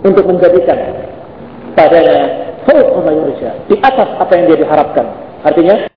untuk menjadikan padanya fawqa ma yurja, di atas apa yang dia diharapkan. Artinya